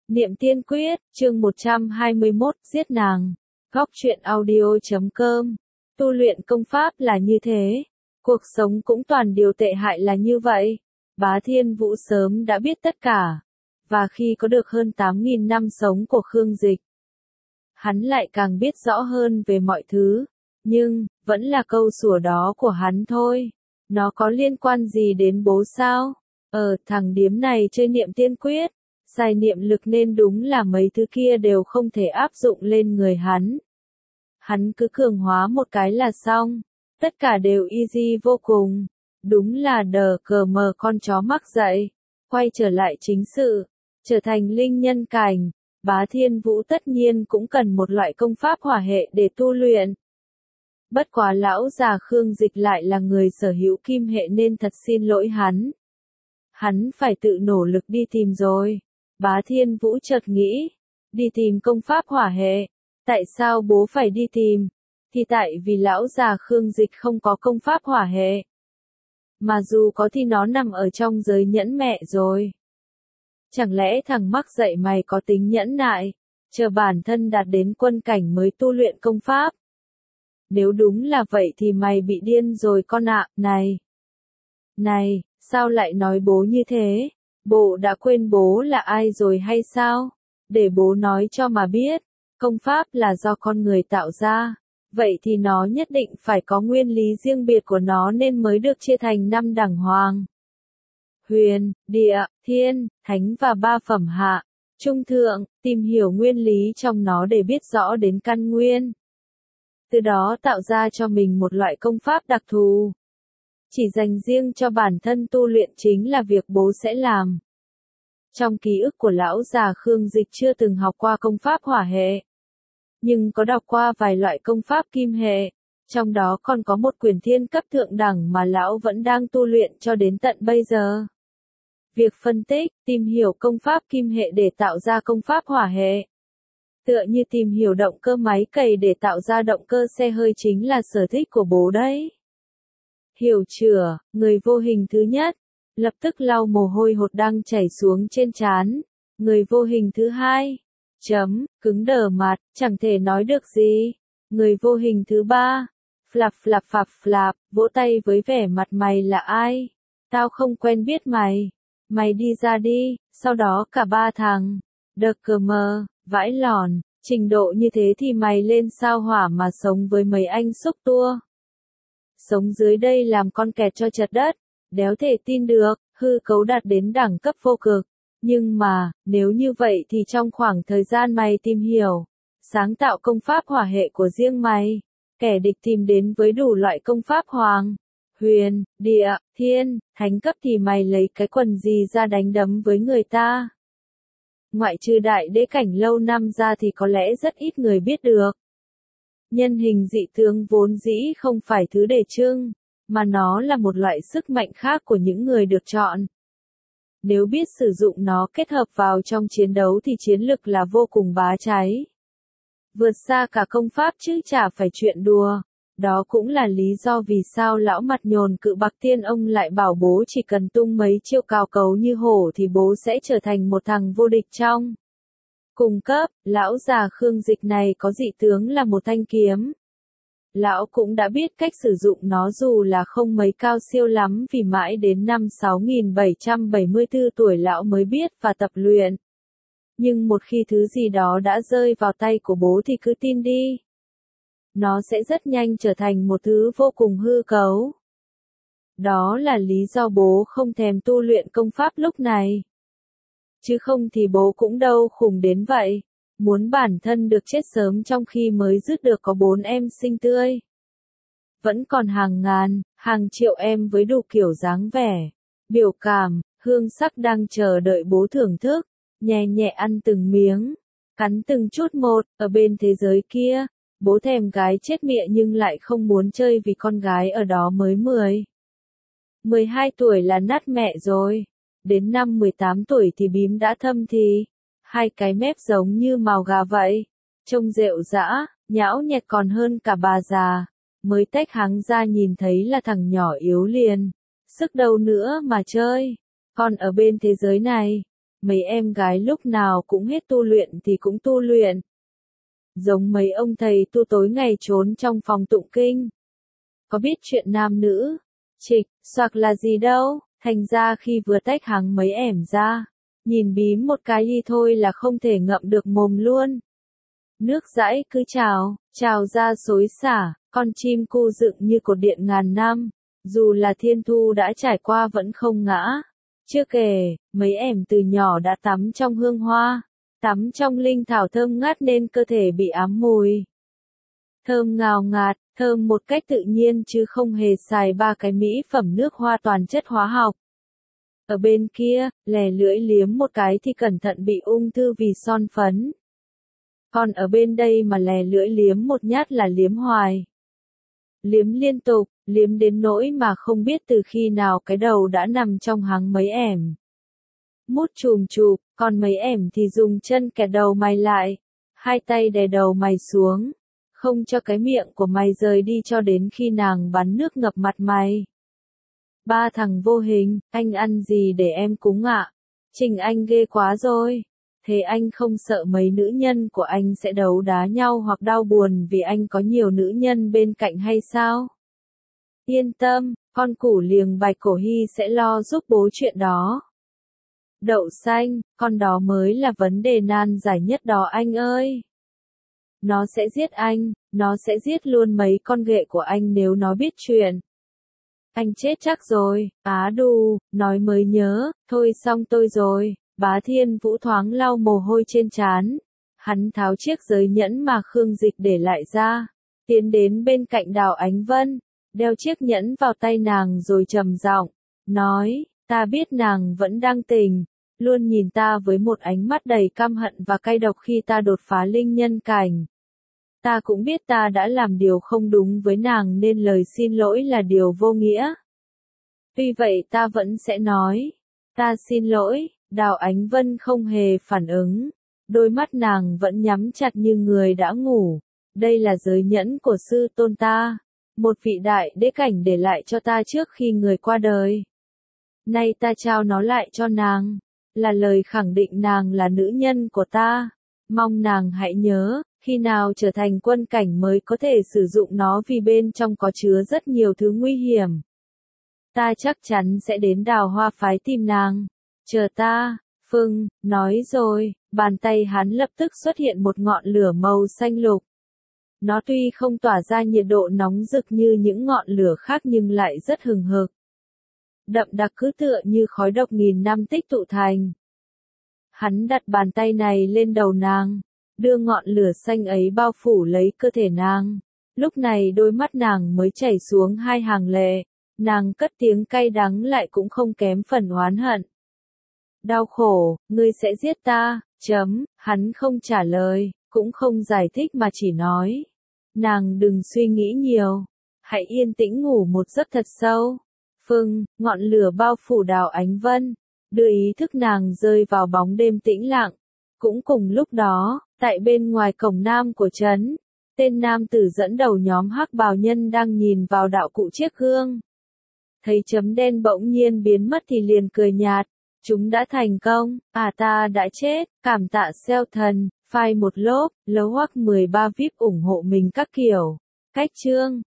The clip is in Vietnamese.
Niệm Tiên Quyết, chương 121, giết nàng. Góc truyện audio.com. Tu luyện công pháp là như thế. Cuộc sống cũng toàn điều tệ hại là như vậy. Bá Thiên Vũ sớm đã biết tất cả. Và khi có được hơn 8.000 năm sống của Khương Dịch, hắn lại càng biết rõ hơn về mọi thứ. Nhưng, vẫn là câu sủa đó của hắn thôi. Nó có liên quan gì đến bố sao? Thằng điếm này chơi Niệm Tiên Quyết. Xài niệm lực nên đúng là mấy thứ kia đều không thể áp dụng lên người hắn. Hắn cứ cường hóa một cái là xong. Tất cả đều easy vô cùng. Đúng là đờ cờ mờ con chó mắc dậy. Quay trở lại chính sự. Trở thành linh nhân cảnh. Bá Thiên Vũ tất nhiên cũng cần một loại công pháp hỏa hệ để tu luyện. Bất quá lão già Khương Dịch lại là người sở hữu kim hệ nên thật xin lỗi hắn. Hắn phải tự nỗ lực đi tìm rồi. Bá Thiên Vũ chợt nghĩ, đi tìm công pháp hỏa hệ. Tại sao bố phải đi tìm? Thì tại vì lão già Khương Dịch không có công pháp hỏa hệ. Mà dù có thì nó nằm ở trong giới nhẫn mẹ rồi. Chẳng lẽ thằng mắc dạy mày có tính nhẫn nại, chờ bản thân đạt đến quân cảnh mới tu luyện công pháp? Nếu đúng là vậy thì mày bị điên rồi con ạ. Này, sao lại nói bố như thế? Bộ đã quên bố là ai rồi hay sao? Để bố nói cho mà biết, công pháp là do con người tạo ra. Vậy thì nó nhất định phải có nguyên lý riêng biệt của nó nên mới được chia thành 5 đẳng hoàng. Huyền, địa, thiên, thánh và 3 phẩm hạ, trung thượng, tìm hiểu nguyên lý trong nó để biết rõ đến căn nguyên. Từ đó tạo ra cho mình một loại công pháp đặc thù. Chỉ dành riêng cho bản thân tu luyện chính là việc bố sẽ làm. Trong ký ức của lão già Khương Dịch chưa từng học qua công pháp hỏa hệ. Nhưng có đọc qua vài loại công pháp kim hệ. Trong đó còn có một quyển thiên cấp thượng đẳng mà lão vẫn đang tu luyện cho đến tận bây giờ. Việc phân tích, tìm hiểu công pháp kim hệ để tạo ra công pháp hỏa hệ. Tựa như tìm hiểu động cơ máy cày để tạo ra động cơ xe hơi chính là sở thích của bố đấy. Hiểu chưa, người vô hình thứ nhất, lập tức lau mồ hôi hột đang chảy xuống trên trán. Người vô hình thứ hai, cứng đờ mặt, chẳng thể nói được gì. Người vô hình thứ ba, phạp, vỗ tay với vẻ mặt mày là ai? Tao không quen biết mày. Mày đi ra đi, sau đó cả 3 thằng. Đờ cờ mờ, vãi lòn, trình độ như thế thì mày lên sao hỏa mà sống với mấy anh xúc tua. Sống dưới đây làm con kẹt cho chật đất, đéo thể tin được, hư cấu đạt đến đẳng cấp vô cực. Nhưng mà, nếu như vậy thì trong khoảng thời gian mày tìm hiểu, sáng tạo công pháp hỏa hệ của riêng mày, kẻ địch tìm đến với đủ loại công pháp hoàng, huyền, địa, thiên, thánh cấp thì mày lấy cái quần gì ra đánh đấm với người ta? Ngoại trừ đại đế cảnh lâu năm ra thì có lẽ rất ít người biết được. Nhân hình dị tướng vốn dĩ không phải thứ để trưng, mà nó là một loại sức mạnh khác của những người được chọn. Nếu biết sử dụng nó kết hợp vào trong chiến đấu thì chiến lực là vô cùng bá cháy. Vượt xa cả công pháp chứ chả phải chuyện đùa. Đó cũng là lý do vì sao lão mặt nhồn Cự Bạc Tiên ông lại bảo bố chỉ cần tung mấy chiêu cào cấu như hổ thì bố sẽ trở thành một thằng vô địch trong cùng cấp. Lão già Khương Dịch này có dị tướng là một thanh kiếm. Lão cũng đã biết cách sử dụng nó dù là không mấy cao siêu lắm vì mãi đến năm 6774 tuổi lão mới biết và tập luyện. Nhưng một khi thứ gì đó đã rơi vào tay của bố thì cứ tin đi. Nó sẽ rất nhanh trở thành một thứ vô cùng hư cấu. Đó là lý do bố không thèm tu luyện công pháp lúc này. Chứ không thì bố cũng đâu khủng đến vậy. Muốn bản thân được chết sớm trong khi mới dứt được có 4 em xinh tươi. Vẫn còn hàng ngàn, hàng triệu em với đủ kiểu dáng vẻ, biểu cảm, hương sắc đang chờ đợi bố thưởng thức, nhẹ nhẹ ăn từng miếng, cắn từng chút một. Ở bên thế giới kia, bố thèm gái chết mịa nhưng lại không muốn chơi vì con gái ở đó mới 12 tuổi là nát mẹ rồi. Đến năm 18 tuổi thì bím đã thâm thì, hai cái mép giống như mào gà vậy, trông rệu rã, nhão nhẹt còn hơn cả bà già. Mới tách háng ra nhìn thấy là thằng nhỏ yếu liền, sức đâu nữa mà chơi. Còn ở bên thế giới này, mấy em gái lúc nào cũng hết tu luyện thì cũng tu luyện. Giống mấy ông thầy tu tối ngày trốn trong phòng tụng kinh. Có biết chuyện nam nữ, trịch, xoạc là gì đâu, thành ra khi vừa tách hàng mấy ẻm ra, nhìn bím một cái đi thôi là không thể ngậm được mồm luôn. Nước dãi cứ trào ra xối xả, con chim cu dựng như cột điện ngàn năm, dù là thiên thu đã trải qua vẫn không ngã. Chưa kể, mấy ẻm từ nhỏ đã tắm trong hương hoa, tắm trong linh thảo thơm ngát nên cơ thể bị ám mùi. Thơm ngào ngạt, thơm một cách tự nhiên chứ không hề xài ba cái mỹ phẩm nước hoa toàn chất hóa học. Ở bên kia, lè lưỡi liếm một cái thì cẩn thận bị ung thư vì son phấn. Còn ở bên đây mà lè lưỡi liếm một nhát là liếm hoài. Liếm liên tục, liếm đến nỗi mà không biết từ khi nào cái đầu đã nằm trong háng mấy ẻm. Mút chùm chụp, còn mấy ẻm thì dùng chân kẹt đầu mày lại, hai tay đè đầu mày xuống, không cho cái miệng của mày rời đi cho đến khi nàng bắn nước ngập mặt mày. Ba thằng vô hình, anh ăn gì để em cúng ạ? Trình anh ghê quá rồi. Thế anh không sợ mấy nữ nhân của anh sẽ đấu đá nhau hoặc đau buồn vì anh có nhiều nữ nhân bên cạnh hay sao? Yên tâm, con củ liềng bạch cổ hy sẽ lo giúp bố chuyện đó. Đậu xanh, con đó mới là vấn đề nan giải nhất đó anh ơi. Nó sẽ giết anh, nó sẽ giết luôn mấy con ghệ của anh nếu nó biết chuyện. Anh chết chắc rồi, á đù, nói mới nhớ, thôi xong tôi rồi. Bá Thiên Vũ thoáng lau mồ hôi trên trán. Hắn tháo chiếc giới nhẫn mà Khương Dịch để lại ra, tiến đến bên cạnh Đào Ánh Vân, đeo chiếc nhẫn vào tay nàng rồi trầm giọng, nói, ta biết nàng vẫn đang tình, luôn nhìn ta với một ánh mắt đầy căm hận và cay độc khi ta đột phá linh nhân cảnh. Ta cũng biết ta đã làm điều không đúng với nàng nên lời xin lỗi là điều vô nghĩa. Tuy vậy ta vẫn sẽ nói, ta xin lỗi. Đào Ánh Vân không hề phản ứng, đôi mắt nàng vẫn nhắm chặt như người đã ngủ. Đây là giới nhẫn của sư tôn ta, một vị đại đế cảnh để lại cho ta trước khi người qua đời. Nay ta trao nó lại cho nàng, là lời khẳng định nàng là nữ nhân của ta. Mong nàng hãy nhớ, khi nào trở thành quân cảnh mới có thể sử dụng nó vì bên trong có chứa rất nhiều thứ nguy hiểm. Ta chắc chắn sẽ đến Đào Hoa phái tìm nàng. Chờ ta, Phưng, nói rồi, bàn tay hắn lập tức xuất hiện một ngọn lửa màu xanh lục. Nó tuy không tỏa ra nhiệt độ nóng rực như những ngọn lửa khác nhưng lại rất hừng hực. Đậm đặc cứ tựa như khói độc nghìn năm tích tụ thành. Hắn đặt bàn tay này lên đầu nàng, đưa ngọn lửa xanh ấy bao phủ lấy cơ thể nàng. Lúc này đôi mắt nàng mới chảy xuống hai hàng lệ, nàng cất tiếng cay đắng lại cũng không kém phần oán hận. Đau khổ, ngươi sẽ giết ta, hắn không trả lời, cũng không giải thích mà chỉ nói. Nàng đừng suy nghĩ nhiều, hãy yên tĩnh ngủ một giấc thật sâu. Phưng, ngọn lửa bao phủ Đào Ánh Vân, đưa ý thức nàng rơi vào bóng đêm tĩnh lặng. Cũng cùng lúc đó, tại bên ngoài cổng nam của trấn, tên nam tử dẫn đầu nhóm hắc bào nhân đang nhìn vào đạo cụ chiếc gương. Thấy chấm đen bỗng nhiên biến mất thì liền cười nhạt. Chúng đã thành công, ta đã chết, cảm tạ xeo thần, file một lốp, lấu hoắc 13 VIP ủng hộ mình các kiểu. Cách chương